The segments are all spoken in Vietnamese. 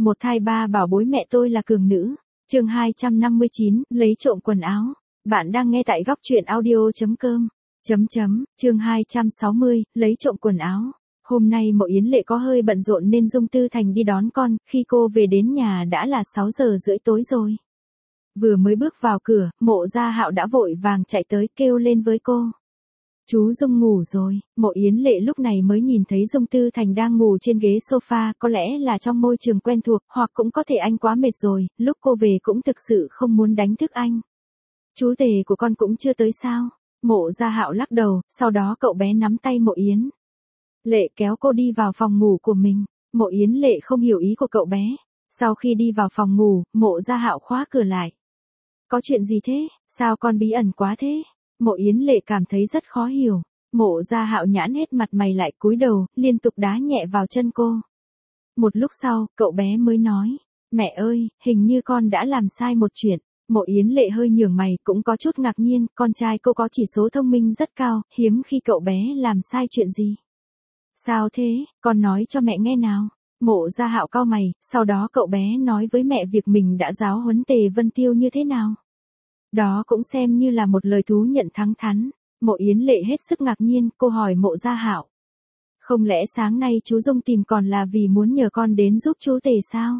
Một thai ba bảo bối mẹ tôi là cường nữ. Chương 259, lấy trộm quần áo. Bạn đang nghe tại góc truyện audio.com. Chương 260, lấy trộm quần áo. Hôm nay Mộ Yến Lệ có hơi bận rộn nên Dung Tư Thành đi đón con, khi cô về đến nhà đã là 6 giờ rưỡi tối rồi. Vừa mới bước vào cửa, Mộ Gia Hạo đã vội vàng chạy tới kêu lên với cô. Chú Dung ngủ rồi. Mộ Yến Lệ lúc này mới nhìn thấy Dung Tư Thành đang ngủ trên ghế sofa, có lẽ là trong môi trường quen thuộc, hoặc cũng có thể anh quá mệt rồi, lúc cô về cũng thực sự không muốn đánh thức anh. Chú tể của con cũng chưa tới sao? Mộ Gia Hạo lắc đầu, sau đó cậu bé nắm tay Mộ Yến Lệ kéo cô đi vào phòng ngủ của mình. Mộ Yến Lệ không hiểu ý của cậu bé. Sau khi đi vào phòng ngủ, Mộ Gia Hạo khóa cửa lại. Có chuyện gì thế? Sao con bí ẩn quá thế? Mộ Yến Lệ cảm thấy rất khó hiểu. Mộ Gia Hạo nhãn hết mặt mày lại cúi đầu, liên tục đá nhẹ vào chân cô. Một lúc sau, cậu bé mới nói, mẹ ơi, hình như con đã làm sai một chuyện. Mộ Yến Lệ hơi nhướng mày, cũng có chút ngạc nhiên, con trai cô có chỉ số thông minh rất cao, hiếm khi cậu bé làm sai chuyện gì. Sao thế, con nói cho mẹ nghe nào. Mộ Gia Hạo cau mày, sau đó cậu bé nói với mẹ việc mình đã giáo huấn Tề Vân Tiêu như thế nào. Đó cũng xem như là một lời thú nhận thẳng thắn. Mộ Yến Lệ hết sức ngạc nhiên, cô hỏi Mộ Gia Hạo. Không lẽ sáng nay chú Dung tìm con là vì muốn nhờ con đến giúp chú Tề sao?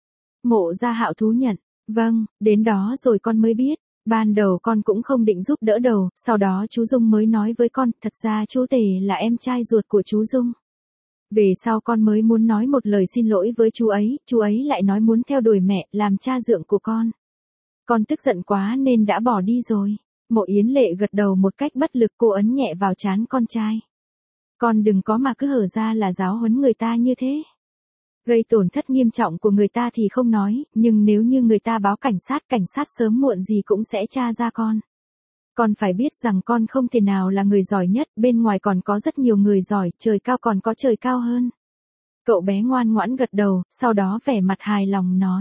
Mộ Gia Hạo thú nhận, vâng, đến đó rồi con mới biết. Ban đầu con cũng không định giúp đỡ đầu, sau đó chú Dung mới nói với con, thật ra chú Tề là em trai ruột của chú Dung. Về sau con mới muốn nói một lời xin lỗi với chú ấy lại nói muốn theo đuổi mẹ, làm cha dượng của con. Con tức giận quá nên đã bỏ đi rồi. Mộ Yến Lệ gật đầu một cách bất lực, cô ấn nhẹ vào trán con trai. Con đừng có mà cứ hở ra là giáo huấn người ta như thế. Gây tổn thất nghiêm trọng của người ta thì không nói, nhưng nếu như người ta báo cảnh sát sớm muộn gì cũng sẽ tra ra con. Con phải biết rằng con không thể nào là người giỏi nhất, bên ngoài còn có rất nhiều người giỏi, trời cao còn có trời cao hơn. Cậu bé ngoan ngoãn gật đầu, sau đó vẻ mặt hài lòng nói.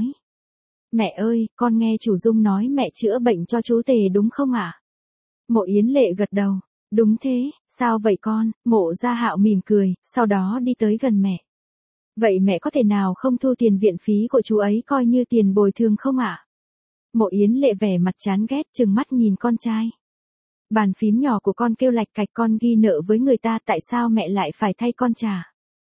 Mẹ ơi, con nghe chủ Dung nói mẹ chữa bệnh cho chú Tề đúng không ạ? Mộ Yến Lệ gật đầu. Đúng thế, sao vậy con? Mộ Gia Hạo mỉm cười, sau đó đi tới gần mẹ. Vậy mẹ có thể nào không thu tiền viện phí của chú ấy coi như tiền bồi thường không ạ? Mộ Yến Lệ vẻ mặt chán ghét, trừng mắt nhìn con trai. Bàn phím nhỏ của con kêu lạch cạch, con ghi nợ với người ta, tại sao mẹ lại phải thay con trả?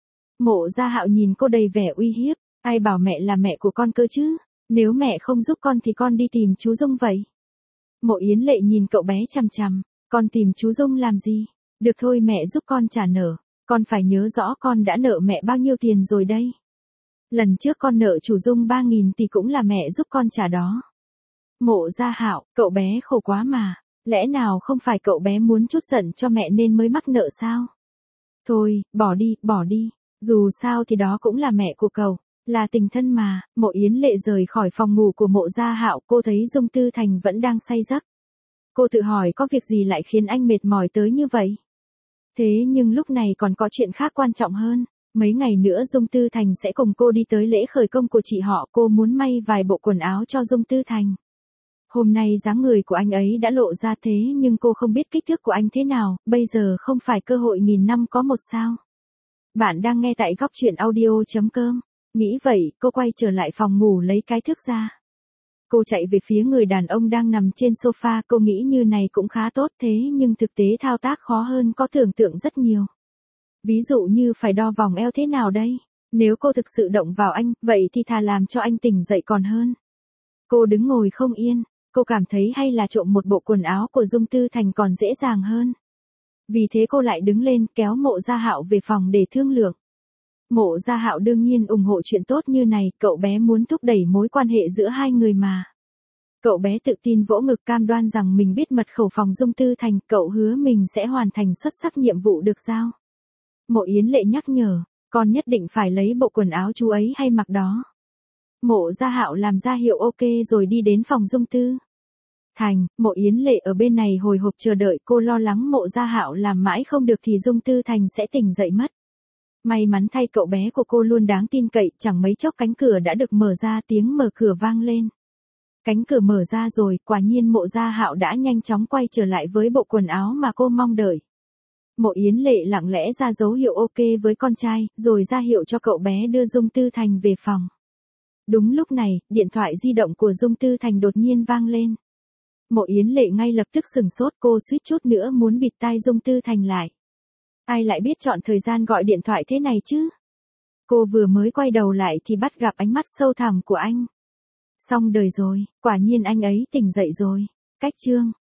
Mộ Gia Hạo nhìn cô đầy vẻ uy hiếp, ai bảo mẹ là mẹ của con cơ chứ? Nếu mẹ không giúp con thì con đi tìm chú Dung vậy. Mộ Yến Lệ nhìn cậu bé chằm chằm, con tìm chú Dung làm gì? Được thôi, mẹ giúp con trả nợ. Con phải nhớ rõ con đã nợ mẹ bao nhiêu tiền rồi đây. Lần trước con nợ chủ Dung 3.000 thì cũng là mẹ giúp con trả đó. Mộ Gia Hạo, cậu bé khổ quá mà. Lẽ nào không phải cậu bé muốn trút giận cho mẹ nên mới mắc nợ sao? Thôi, bỏ đi. Dù sao thì đó cũng là mẹ của cậu. Là tình thân mà. Mộ Yến Lệ rời khỏi phòng ngủ của Mộ Gia Hạo, cô thấy Dung Tư Thành vẫn đang say giấc. Cô tự hỏi có việc gì lại khiến anh mệt mỏi tới như vậy. Thế nhưng lúc này còn có chuyện khác quan trọng hơn. Mấy ngày nữa Dung Tư Thành sẽ cùng cô đi tới lễ khởi công của chị họ, cô muốn may vài bộ quần áo cho Dung Tư Thành. Hôm nay dáng người của anh ấy đã lộ ra thế nhưng cô không biết kích thước của anh thế nào, bây giờ không phải cơ hội nghìn năm có một sao. Bạn đang nghe tại góc truyện audio.com. Nghĩ vậy, cô quay trở lại phòng ngủ lấy cái thước ra. Cô chạy về phía người đàn ông đang nằm trên sofa, cô nghĩ như này cũng khá tốt, thế nhưng thực tế thao tác khó hơn có tưởng tượng rất nhiều. Ví dụ như phải đo vòng eo thế nào đây? Nếu cô thực sự động vào anh, vậy thì thà làm cho anh tỉnh dậy còn hơn. Cô đứng ngồi không yên, cô cảm thấy hay là trộm một bộ quần áo của Dung Tư Thành còn dễ dàng hơn. Vì thế cô lại đứng lên kéo Mộ Gia Hạo về phòng để thương lượng. Mộ Gia Hạo đương nhiên ủng hộ chuyện tốt như này, cậu bé muốn thúc đẩy mối quan hệ giữa hai người mà. Cậu bé tự tin vỗ ngực cam đoan rằng mình biết mật khẩu phòng Dung Tư Thành, cậu hứa mình sẽ hoàn thành xuất sắc nhiệm vụ được giao. Mộ Yến Lệ nhắc nhở, con nhất định phải lấy bộ quần áo chú ấy hay mặc đó. Mộ Gia Hạo làm ra hiệu ok rồi đi đến phòng Dung Tư Thành. Mộ Yến Lệ ở bên này hồi hộp chờ đợi, cô lo lắng Mộ Gia Hạo làm mãi không được thì Dung Tư Thành sẽ tỉnh dậy mất. May mắn thay cậu bé của cô luôn đáng tin cậy, chẳng mấy chốc cánh cửa đã được mở ra, tiếng mở cửa vang lên. Cánh cửa mở ra rồi, quả nhiên Mộ Gia Hạo đã nhanh chóng quay trở lại với bộ quần áo mà cô mong đợi. Mộ Yến Lệ lặng lẽ ra dấu hiệu ok với con trai, rồi ra hiệu cho cậu bé đưa Dung Tư Thành về phòng. Đúng lúc này, điện thoại di động của Dung Tư Thành đột nhiên vang lên. Mộ Yến Lệ ngay lập tức sửng sốt, cô suýt chút nữa muốn bịt tai Dung Tư Thành lại. Ai lại biết chọn thời gian gọi điện thoại thế này chứ? Cô vừa mới quay đầu lại thì bắt gặp ánh mắt sâu thẳm của anh. Xong đời rồi, quả nhiên anh ấy tỉnh dậy rồi. Cách chương